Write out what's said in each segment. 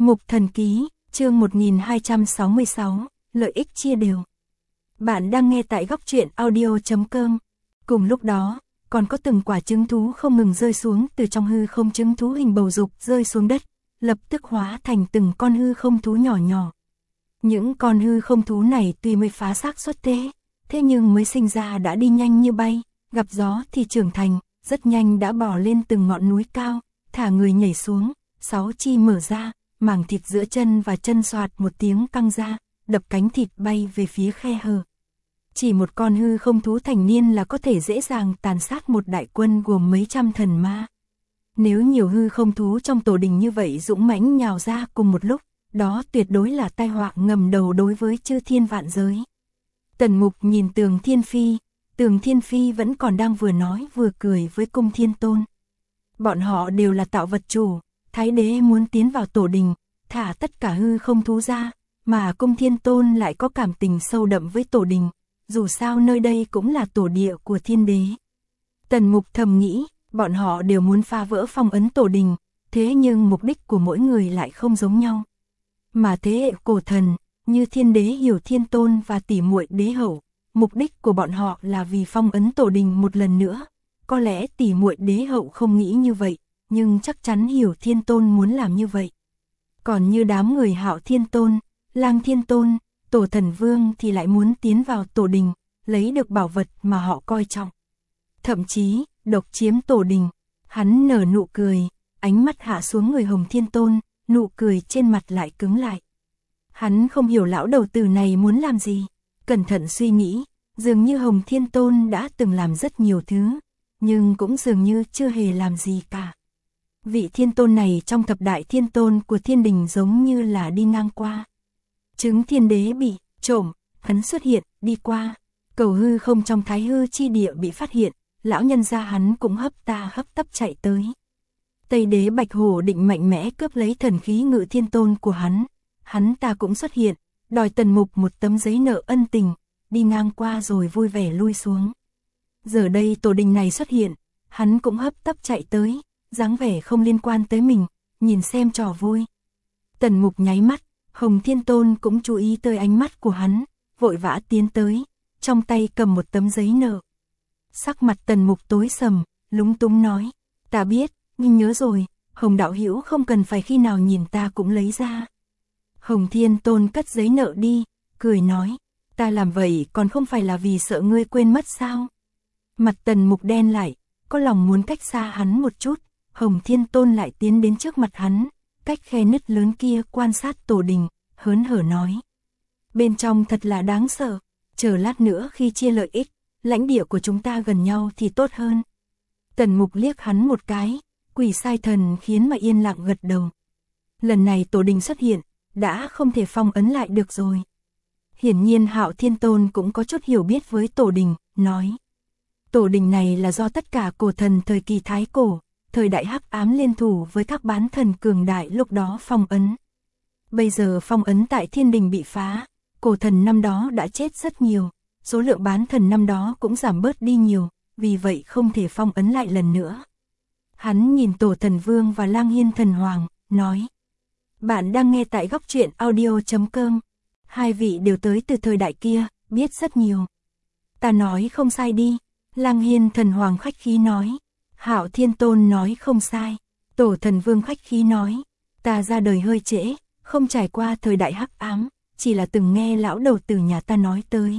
Mục Thần Ký, chương 1266, lợi ích chia đều. Bạn đang nghe tại góc truyện audio.com. Cùng lúc đó, còn có từng quả trứng thú không ngừng rơi xuống từ trong hư không, trứng thú hình bầu dục rơi xuống đất, lập tức hóa thành từng con hư không thú nhỏ nhỏ. Những con hư không thú này tuy mới phá xác xuất thế nhưng mới sinh ra đã đi nhanh như bay, gặp gió thì trưởng thành, rất nhanh đã bò lên từng ngọn núi cao, thả người nhảy xuống, sáu chi mở ra, màng thịt giữa chân và chân xoạt một tiếng căng ra, đập cánh thịt bay về phía khe hở. Chỉ một con hư không thú thành niên là có thể dễ dàng tàn sát một đại quân gồm mấy trăm thần ma. Nếu nhiều hư không thú trong tổ đình như vậy dũng mãnh nhào ra cùng một lúc, đó tuyệt đối là tai họa ngầm đầu đối với chư thiên vạn giới. Tần Mục nhìn Tường Thiên Phi vẫn còn đang vừa nói vừa cười với Cung Thiên Tôn. Bọn họ đều là tạo vật chủ, Thái Đế muốn tiến vào tổ đình, thả tất cả hư không thú ra, mà Cung Thiên Tôn lại có cảm tình sâu đậm với tổ đình, dù sao nơi đây cũng là tổ địa của Thiên Đế. Tần Mục thầm nghĩ, bọn họ đều muốn phá vỡ phong ấn tổ đình, thế nhưng mục đích của mỗi người lại không giống nhau. Mà thế hệ cổ thần, như Thiên Đế Hiểu Thiên Tôn và tỷ muội Đế Hậu, mục đích của bọn họ là vì phong ấn tổ đình một lần nữa. Có lẽ tỷ muội Đế Hậu không nghĩ như vậy, nhưng chắc chắn Hiểu Thiên Tôn muốn làm như vậy. Còn như đám người Hạo Thiên Tôn, Lang Thiên Tôn, Tổ Thần Vương thì lại muốn tiến vào tổ đình, lấy được bảo vật mà họ coi trọng. Thậm chí, độc chiếm tổ đình. Hắn nở nụ cười, ánh mắt hạ xuống người Hồng Thiên Tôn, nụ cười trên mặt lại cứng lại. Hắn không hiểu lão đầu tử này muốn làm gì. Cẩn thận suy nghĩ, dường như Hồng Thiên Tôn đã từng làm rất nhiều thứ, nhưng cũng dường như chưa hề làm gì cả. Vị Thiên Tôn này trong thập đại Thiên Tôn của Thiên Đình giống như là đi ngang qua. Trứng Thiên Đế bị trộm, hắn xuất hiện, đi qua. Cầu hư không trong Thái Hư chi địa bị phát hiện, lão nhân gia hắn cũng hấp tấp chạy tới. Tây Đế Bạch Hổ định mạnh mẽ cướp lấy thần khí Ngự Thiên Tôn của hắn ta cũng xuất hiện, đòi Tần Mục một tấm giấy nợ ân tình, đi ngang qua rồi vui vẻ lui xuống. Giờ đây tổ đình này xuất hiện, hắn cũng hấp tấp chạy tới, dáng vẻ không liên quan tới mình, nhìn xem trò vui. Tần Mục nháy mắt, Hồng Thiên Tôn cũng chú ý tới ánh mắt của hắn, vội vã tiến tới, trong tay cầm một tấm giấy nợ. Sắc mặt Tần Mục tối sầm, lúng túng nói, ta biết, nhưng nhớ rồi, Hồng đạo hữu không cần phải khi nào nhìn ta cũng lấy ra. Hồng Thiên Tôn cất giấy nợ đi, cười nói, ta làm vậy còn không phải là vì sợ ngươi quên mất sao? Mặt Tần Mục đen lại, có lòng muốn cách xa hắn một chút, Hồng Thiên Tôn lại tiến đến trước mặt hắn, cách khe nứt lớn kia quan sát tổ đình, hớn hở nói. Bên trong thật là đáng sợ, chờ lát nữa khi chia lợi ích, lãnh địa của chúng ta gần nhau thì tốt hơn. Tần Mục liếc hắn một cái, Quỷ Sai Thần khiến mà yên lặng gật đầu. Lần này tổ đình xuất hiện, đã không thể phong ấn lại được rồi. Hiển nhiên Hạo Thiên Tôn cũng có chút hiểu biết với tổ đình, nói. Tổ đình này là do tất cả cổ thần thời kỳ Thái Cổ, thời đại Hắc Ám liên thủ với các bán thần cường đại lúc đó phong ấn. Bây giờ phong ấn tại Thiên Đình bị phá, cổ thần năm đó đã chết rất nhiều, số lượng bán thần năm đó cũng giảm bớt đi nhiều, vì vậy không thể phong ấn lại lần nữa. Hắn nhìn Tổ Thần Vương và Lang Hiên Thần Hoàng, nói. Bạn đang nghe tại góc truyện audio.com. Hai vị đều tới từ thời đại kia, biết rất nhiều. Ta nói không sai đi. Lang Hiên Thần Hoàng khách khí nói. Hạo Thiên Tôn nói không sai. Tổ Thần Vương khách khí nói. Ta ra đời hơi trễ, không trải qua thời đại Hắc Ám, chỉ là từng nghe lão đầu tử nhà ta nói tới.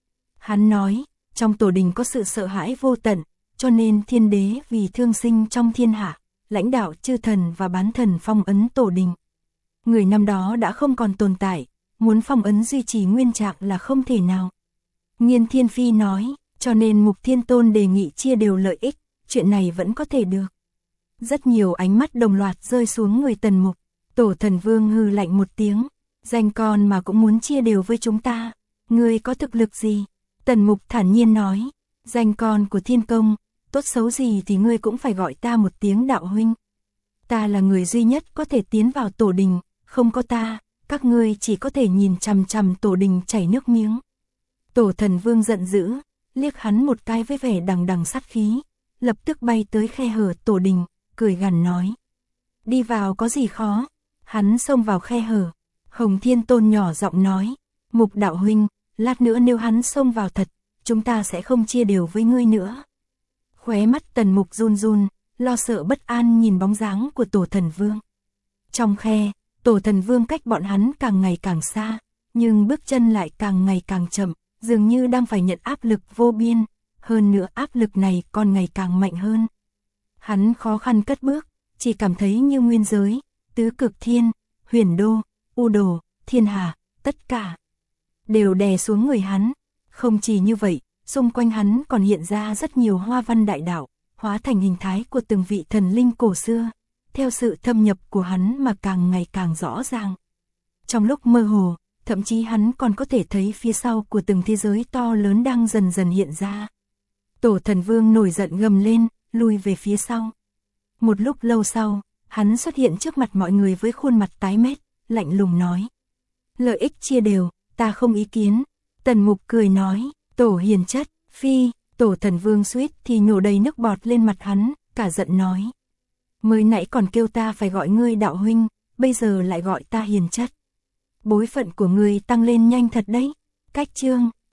Hắn nói, trong tổ đình có sự sợ hãi vô tận, cho nên Thiên Đế vì thương sinh trong thiên hạ, lãnh đạo chư thần và bán thần phong ấn tổ đình. Người năm đó đã không còn tồn tại, muốn phong ấn duy trì nguyên trạng là không thể nào. Nghiên Thiên Phi nói, cho nên Mục Thiên Tôn đề nghị chia đều lợi ích, chuyện này vẫn có thể được. Rất nhiều ánh mắt đồng loạt rơi xuống người Tần Mục. Tổ Thần Vương hừ lạnh một tiếng, danh con mà cũng muốn chia đều với chúng ta, ngươi có thực lực gì? Tần Mục thản nhiên nói, danh con của Thiên Công, tốt xấu gì thì ngươi cũng phải gọi ta một tiếng đạo huynh. Ta là người duy nhất có thể tiến vào tổ đình, không có ta, các ngươi chỉ có thể nhìn chằm chằm tổ đình chảy nước miếng. Tổ Thần Vương giận dữ, liếc hắn một cái với vẻ đằng đằng sát khí, lập tức bay tới khe hở tổ đình, cười gằn nói. Đi vào có gì khó? Hắn xông vào khe hở. Hồng Thiên Tôn nhỏ giọng nói, Mục đạo huynh, lát nữa nếu hắn xông vào thật, chúng ta sẽ không chia đều với ngươi nữa. Khóe mắt Tần Mục run run, lo sợ bất an nhìn bóng dáng của Tổ Thần Vương. Trong khe, Tổ Thần Vương cách bọn hắn càng ngày càng xa, nhưng bước chân lại càng ngày càng chậm, dường như đang phải nhận áp lực vô biên, hơn nữa áp lực này còn ngày càng mạnh hơn. Hắn khó khăn cất bước, chỉ cảm thấy như nguyên giới, tứ cực thiên, huyền đô, u đồ, thiên hà, tất cả đều đè xuống người hắn. Không chỉ như vậy, xung quanh hắn còn hiện ra rất nhiều hoa văn đại đạo, hóa thành hình thái của từng vị thần linh cổ xưa, theo sự thâm nhập của hắn mà càng ngày càng rõ ràng. Trong lúc mơ hồ, thậm chí hắn còn có thể thấy phía sau của từng thế giới to lớn đang dần dần hiện ra. Tổ Thần Vương nổi giận gầm lên, lui về phía sau. Một lúc lâu sau, hắn xuất hiện trước mặt mọi người với khuôn mặt tái mét, lạnh lùng nói. Lợi ích chia đều, ta không ý kiến. Tần Mục cười nói, Tổ hiền chất, phi. Tổ Thần Vương suýt thì nhổ đầy nước bọt lên mặt hắn, cả giận nói. Mới nãy còn kêu ta phải gọi ngươi đạo huynh, bây giờ lại gọi ta hiền chất. Bối phận của ngươi tăng lên nhanh thật đấy. Cách chương